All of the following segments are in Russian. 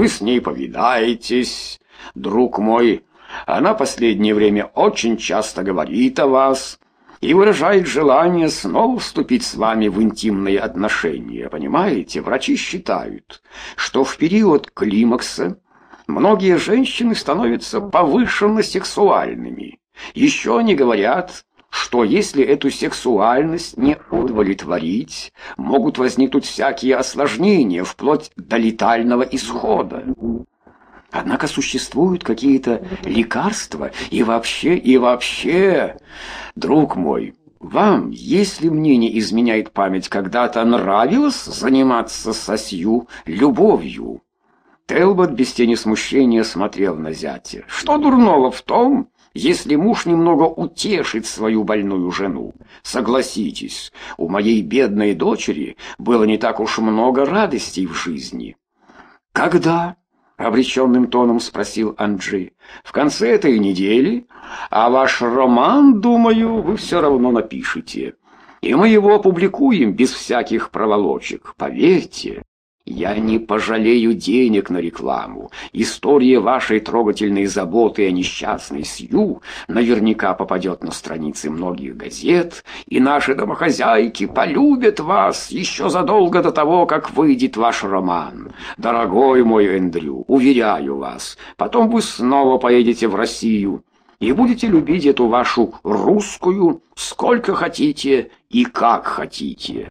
вы с ней повидаетесь, друг мой. Она последнее время очень часто говорит о вас и выражает желание снова вступить с вами в интимные отношения. Понимаете, врачи считают, что в период климакса многие женщины становятся повышенно сексуальными. Еще они говорят, что если эту сексуальность не удовлетворить, могут возникнуть всякие осложнения, вплоть до летального исхода. Однако существуют какие-то лекарства и вообще, друг мой, вам, если мне не изменяет память, когда-то нравилось заниматься со Сью любовью? Телбот без тени смущения смотрел на зятя. Что дурного в том, если муж немного утешит свою больную жену? Согласитесь, у моей бедной дочери было не так уж много радостей в жизни. Когда? Обреченным тоном спросил Анджи. В конце этой недели, а ваш роман, думаю, вы все равно напишете. И мы его опубликуем без всяких проволочек, поверьте. Я не пожалею денег на рекламу. История вашей трогательной заботы о несчастной Сью наверняка попадет на страницы многих газет, и наши домохозяйки полюбят вас еще задолго до того, как выйдет ваш роман. Дорогой мой Эндрю, уверяю вас, потом вы снова поедете в Россию и будете любить эту вашу русскую сколько хотите и как хотите.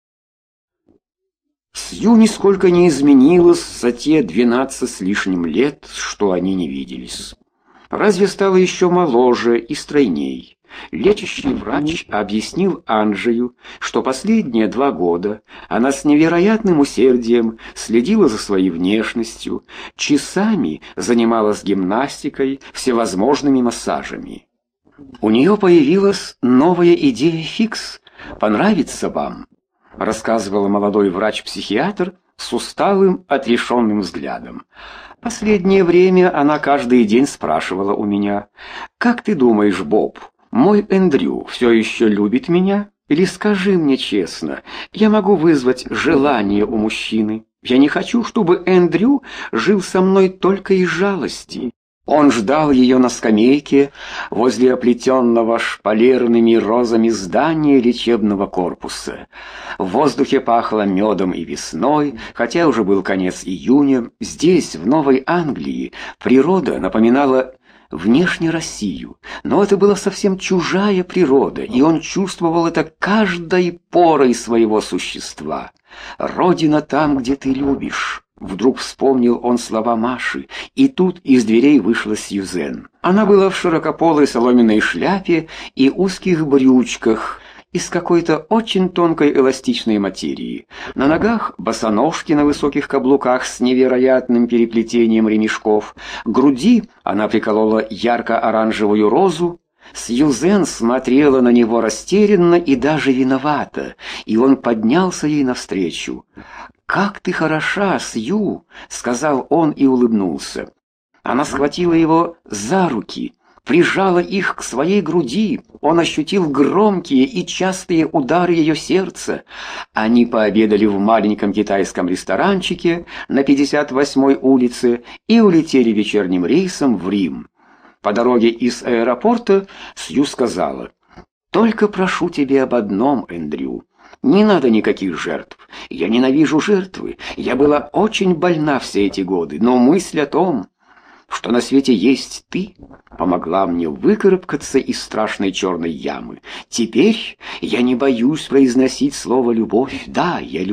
Сью нисколько не изменилась за те 12 с лишним лет, что они не виделись. Разве стала еще моложе и стройней. Лечащий врач объяснил Анджею, что последние 2 года она с невероятным усердием следила за своей внешностью, часами занималась гимнастикой, всевозможными массажами. У нее появилась новая идея фикс «Понравится вам», рассказывала молодой врач-психиатр с усталым, отрешенным взглядом. Последнее время она каждый день спрашивала у меня: «Как ты думаешь, Боб, мой Эндрю все еще любит меня? Или скажи мне честно, я могу вызвать желание у мужчины? Я не хочу, чтобы Эндрю жил со мной только из жалости». Он ждал ее на скамейке возле оплетенного шпалерными розами здания лечебного корпуса. В воздухе пахло медом и весной, хотя уже был конец июня. Здесь, в Новой Англии, природа напоминала внешне Россию, но это была совсем чужая природа, и он чувствовал это каждой порой своего существа. «Родина там, где ты любишь». Вдруг вспомнил он слова Маши, и тут из дверей вышла Сьюзен. Она была в широкополой соломенной шляпе и узких брючках из какой-то очень тонкой эластичной материи. На ногах босоножки на высоких каблуках с невероятным переплетением ремешков. К груди она приколола ярко-оранжевую розу. Сьюзен смотрела на него растерянно и даже виновато, и он поднялся ей навстречу. «Как ты хороша, Сью!» — сказал он и улыбнулся. Она схватила его за руки, прижала их к своей груди. Он ощутил громкие и частые удары ее сердца. Они пообедали в маленьком китайском ресторанчике на 58-й улице и улетели вечерним рейсом в Рим. По дороге из аэропорта Сью сказала: «Только прошу тебя об одном, Эндрю. Не надо никаких жертв. Я ненавижу жертвы. Я была очень больна все эти годы, но мысль о том, что на свете есть ты, помогла мне выкарабкаться из страшной черной ямы. Теперь я не боюсь произносить слово «любовь». Да, я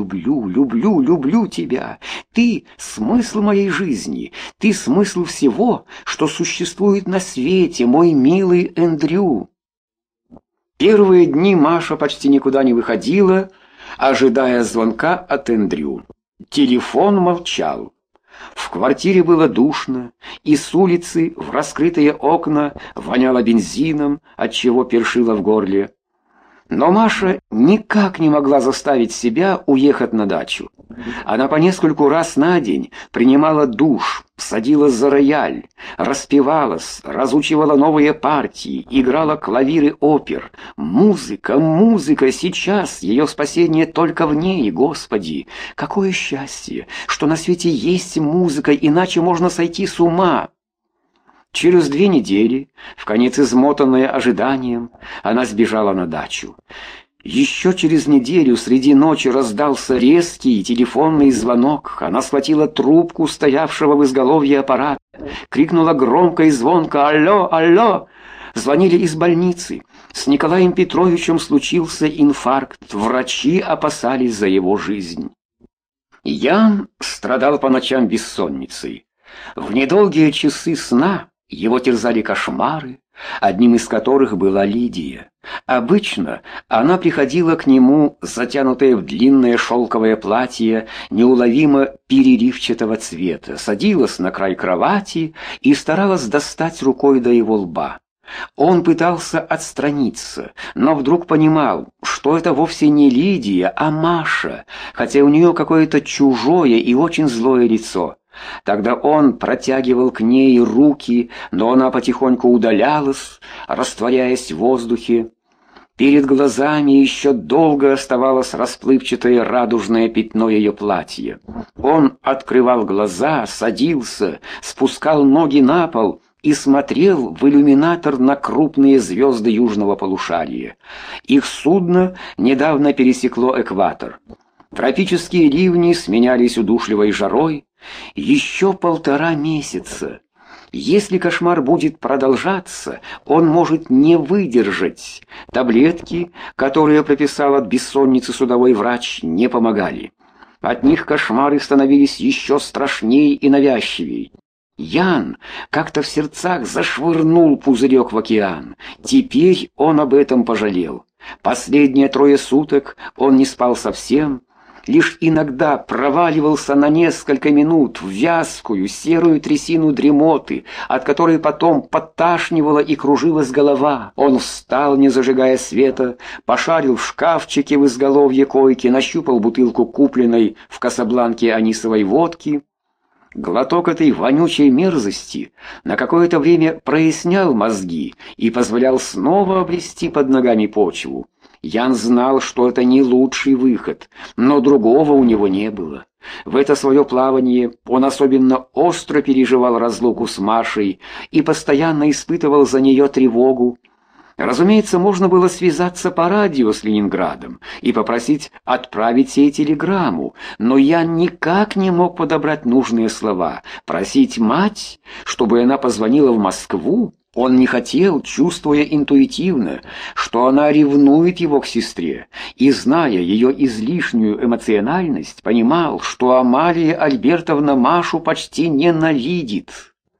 люблю тебя. Ты — смысл моей жизни. Ты — смысл всего, что существует на свете, мой милый Эндрю». Первые дни Маша почти никуда не выходила, ожидая звонка от Эндрю. Телефон молчал. В квартире было душно, и с улицы в раскрытые окна воняло бензином, отчего першило в горле. Но Маша никак не могла заставить себя уехать на дачу. Она по нескольку раз на день принимала душ, садилась за рояль, распевалась, разучивала новые партии, играла клавиры опер. Музыка, музыка, сейчас ее спасение только в ней, Господи! Какое счастье, что на свете есть музыка, иначе можно сойти с ума. Через 2 недели, вконец измотанная ожиданием, она сбежала на дачу. Еще через неделю среди ночи раздался резкий телефонный звонок. Она схватила трубку стоявшего в изголовье аппарата, крикнула громко и звонко: «Алло, алло!» Звонили из больницы. С Николаем Петровичем случился инфаркт. Врачи опасались за его жизнь. Ян страдал по ночам бессонницей. В недолгие часы сна его терзали кошмары, одним из которых была Лидия. Обычно она приходила к нему, затянутая в длинное шелковое платье неуловимо переливчатого цвета, садилась на край кровати и старалась достать рукой до его лба. Он пытался отстраниться, но вдруг понимал, что это вовсе не Лидия, а Маша, хотя у нее какое-то чужое и очень злое лицо. Тогда он протягивал к ней руки, но она потихоньку удалялась, растворяясь в воздухе. Перед глазами еще долго оставалось расплывчатое радужное пятно ее платья. Он открывал глаза, садился, спускал ноги на пол и смотрел в иллюминатор на крупные звезды южного полушария. Их судно недавно пересекло экватор. Тропические ливни сменялись удушливой жарой. Еще 1,5 месяца. Если кошмар будет продолжаться, он может не выдержать. Таблетки, которые прописал от бессонницы судовой врач, не помогали. От них кошмары становились еще страшней и навязчивей. Ян как-то в сердцах зашвырнул пузырек в океан. Теперь он об этом пожалел. Последние 3 суток он не спал совсем. Лишь иногда проваливался на несколько минут в вязкую серую трясину дремоты, от которой потом подташнивала и кружилась голова. Он встал, не зажигая света, пошарил в шкафчике в изголовье койки, нащупал бутылку купленной в Касабланке анисовой водки. Глоток этой вонючей мерзости на какое-то время прояснял мозги и позволял снова обрести под ногами почву. Ян знал, что это не лучший выход, но другого у него не было. В это свое плавание он особенно остро переживал разлуку с Машей и постоянно испытывал за нее тревогу. Разумеется, можно было связаться по радио с Ленинградом и попросить отправить ей телеграмму, но я никак не мог подобрать нужные слова. Просить мать, чтобы она позвонила в Москву, он не хотел, чувствуя интуитивно, что она ревнует его к сестре, и, зная ее излишнюю эмоциональность, понимал, что Амалия Альбертовна Машу почти ненавидит.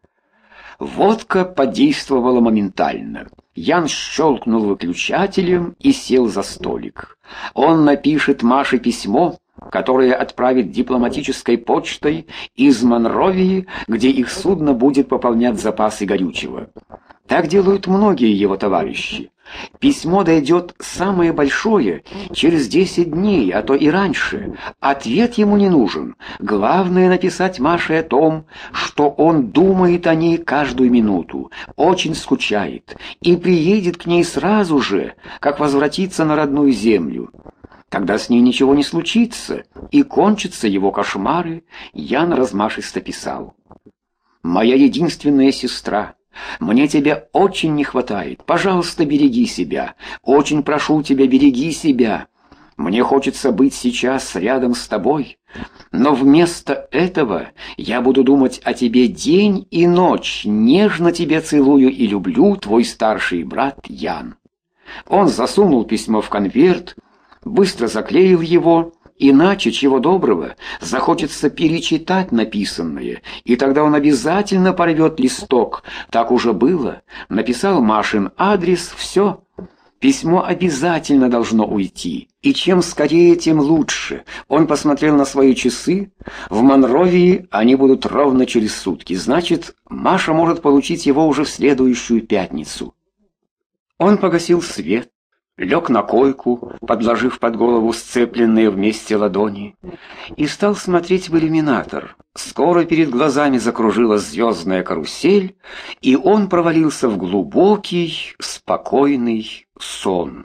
Водка подействовала моментально. Ян щелкнул выключателем и сел за столик. Он напишет Маше письмо, которое отправит дипломатической почтой из Монровии, где их судно будет пополнять запасы горючего. Так делают многие его товарищи. Письмо дойдет самое большое через 10 дней, а то и раньше. Ответ ему не нужен. Главное написать Маше о том, что он думает о ней каждую минуту, очень скучает и приедет к ней сразу же, как возвратится на родную землю. Тогда с ней ничего не случится, и кончатся его кошмары. Ян размашисто писал: «Моя единственная сестра, мне тебя очень не хватает. Пожалуйста, береги себя. Очень прошу тебя, береги себя. Мне хочется быть сейчас рядом с тобой, но вместо этого я буду думать о тебе день и ночь. Нежно тебя целую и люблю, твой старший брат Ян». Он засунул письмо в конверт, быстро заклеил его, иначе, чего доброго, захочется перечитать написанное, и тогда он обязательно порвет листок. Так уже было. Написал Машин адрес, все. Письмо обязательно должно уйти, и чем скорее, тем лучше. Он посмотрел на свои часы. В Монровии они будут ровно через сутки. Значит, Маша может получить его уже в следующую пятницу. Он погасил свет, лег на койку, подложив под голову сцепленные вместе ладони, и стал смотреть в иллюминатор. Скоро перед глазами закружилась звездная карусель, и он провалился в глубокий, спокойный сон.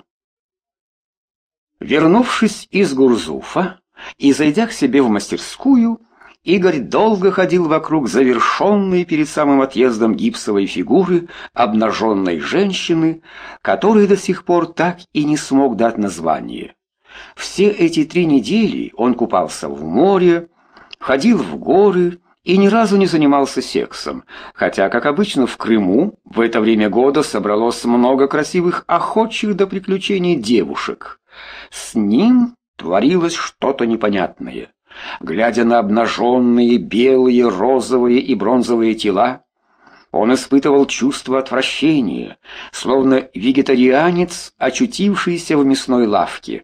Вернувшись из Гурзуфа и зайдя к себе в мастерскую, Игорь долго ходил вокруг завершенной перед самым отъездом гипсовой фигуры обнаженной женщины, которой до сих пор так и не смог дать название. Все эти 3 недели он купался в море, ходил в горы и ни разу не занимался сексом, хотя, как обычно, в Крыму в это время года собралось много красивых охотчих до приключений девушек. С ним творилось что-то непонятное. Глядя на обнаженные белые, розовые и бронзовые тела, он испытывал чувство отвращения, словно вегетарианец, очутившийся в мясной лавке.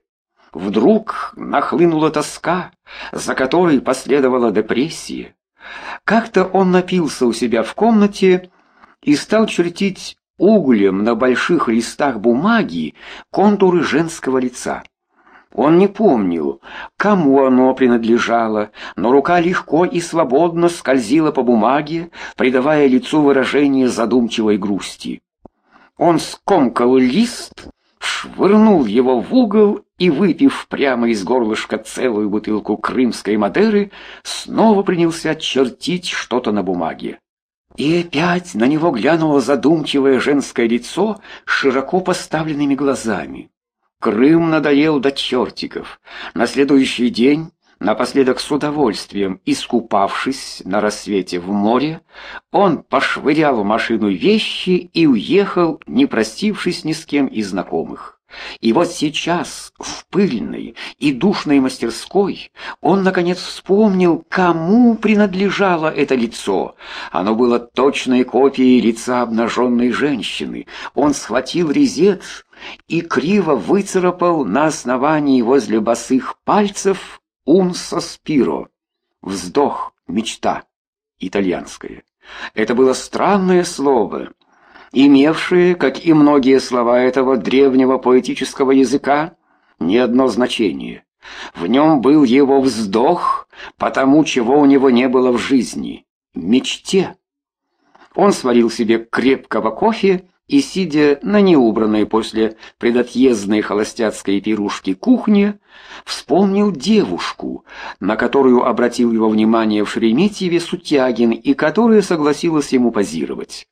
Вдруг нахлынула тоска, за которой последовала депрессия. Как-то он напился у себя в комнате и стал чертить углем на больших листах бумаги контуры женского лица. Он не помнил, кому оно принадлежало, но рука легко и свободно скользила по бумаге, придавая лицу выражение задумчивой грусти. Он скомкал лист, швырнул его в угол и, выпив прямо из горлышка целую бутылку крымской Мадеры, снова принялся чертить что-то на бумаге. И опять на него глянуло задумчивое женское лицо с широко поставленными глазами. Крым надоел до чертиков. На следующий день, напоследок с удовольствием искупавшись на рассвете в море, он пошвырял в машину вещи и уехал, не простившись ни с кем из знакомых. И вот сейчас, в пыльной и душной мастерской, он, наконец, вспомнил, кому принадлежало это лицо. Оно было точной копией лица обнаженной женщины. Он схватил резец и криво выцарапал на основании возле босых пальцев «un sospiro» — вздох, мечта, итальянское. Это было странное слово, имевшее, как и многие слова этого древнего поэтического языка, не одно значение. В нем был его вздох, потому чего у него не было в жизни — мечте. Он сварил себе крепкого кофе и, сидя на неубранной после предотъездной холостяцкой пирушки кухне, вспомнил девушку, на которую обратил его внимание в Шереметьеве Сутягин и которая согласилась ему позировать.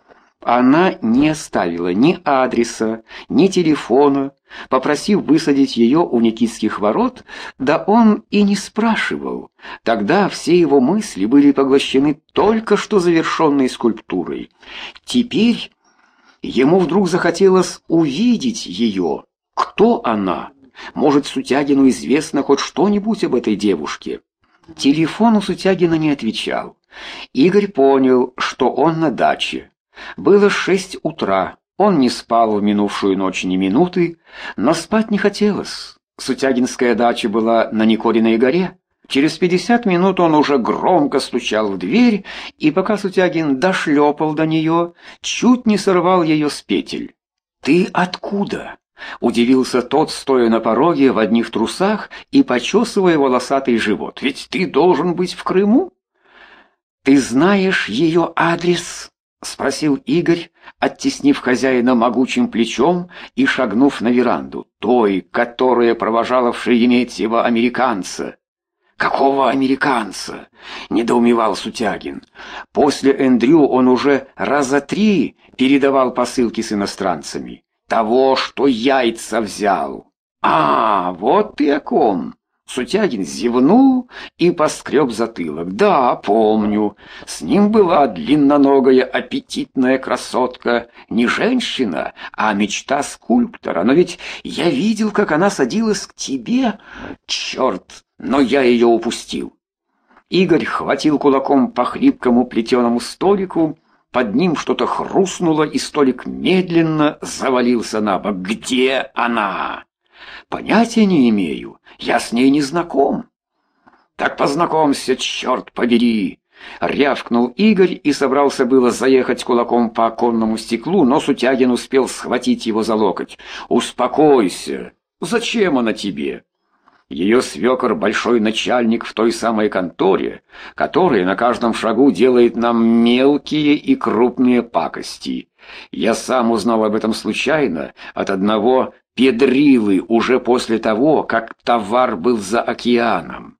Она не оставила ни адреса, ни телефона, попросив высадить ее у Никитских ворот, да он и не спрашивал. Тогда все его мысли были поглощены только что завершенной скульптурой. Теперь ему вдруг захотелось увидеть ее. Кто она? Может, Сутягину известно хоть что-нибудь об этой девушке? Телефон у Сутягина не отвечал. Игорь понял, что он на даче. Было 6 утра. Он не спал в минувшую ночь ни минуты, но спать не хотелось. Сутягинская дача была на Никориной горе. Через 50 минут он уже громко стучал в дверь, и пока Сутягин дошлепал до нее, чуть не сорвал ее с петель. «Ты откуда?» — удивился тот, стоя на пороге в одних трусах и почесывая волосатый живот. «Ведь ты должен быть в Крыму?» «Ты знаешь ее адрес?» — спросил Игорь, оттеснив хозяина могучим плечом и шагнув на веранду. «Той, которая провожала в Шереметьево американца». «Какого американца?» — недоумевал Сутягин. После Эндрю он уже раза 3 передавал посылки с иностранцами. «Того, что яйца взял». «А, вот ты о ком!» Сутягин зевнул и поскреб затылок. «Да, помню. С ним была длинноногая аппетитная красотка. Не женщина, а мечта скульптора. Но ведь я видел, как она садилась к тебе. Черт, но я ее упустил». Игорь хватил кулаком по хлипкому плетеному столику. Под ним что-то хрустнуло, и столик медленно завалился на бок. «Где она?» «Понятия не имею. Я с ней не знаком». «Так познакомься, черт побери!» Рявкнул Игорь и собрался было заехать кулаком по оконному стеклу, но Сутягин успел схватить его за локоть. «Успокойся! Зачем она тебе?» Ее свекор — большой начальник в той самой конторе, которая на каждом шагу делает нам мелкие и крупные пакости. Я сам узнал об этом случайно от одного педрилы уже после того, как товар был за океаном.